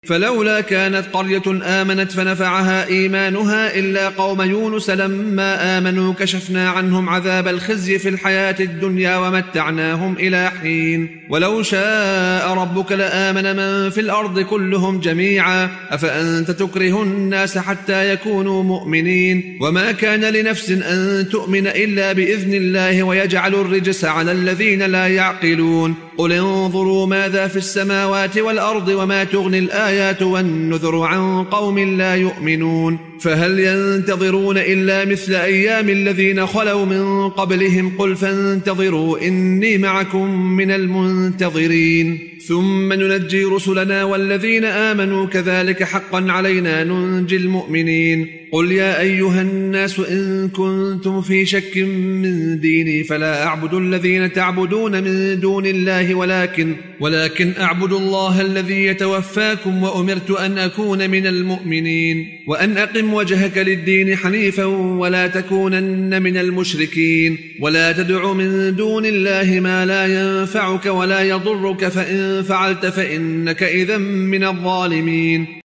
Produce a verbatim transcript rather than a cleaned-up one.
فلولا كانت قرية آمنت فنفعها إيمانها إلا قوم يونس لما آمنوا كشفنا عنهم عذاب الخزي في الحياة الدنيا ومتعناهم إلى حين ولو شاء ربك لآمن من في الأرض كلهم جميعا أفأنت تكره الناس حتى يكونوا مؤمنين وما كان لنفس أن تؤمن إلا بإذن الله ويجعل الرجس على الذين لا يعقلون قل انظروا ماذا في السماوات والأرض وما تغني الآيات والنذر عن قوم لا يؤمنون فهل ينتظرون إلا مثل أيام الذين خلوا من قبلهم قل فانتظروا إني معكم من المنتظرين ثم ننجي رسلنا والذين آمنوا كذلك حقا علينا ننجي المؤمنين قل يا أيها الناس إن كنتم في شك من ديني فلا أعبد الذين تعبدون من دون الله ولكن, ولكن أعبد الله الذي يتوفاكم وأمرت أن أكون من المؤمنين وأن أقم وجهك للدين حنيفا ولا تكونن من المشركين ولا تدع من دون الله ما لا ينفعك ولا يضرك فإن فعلت فإنك إذا من الظالمين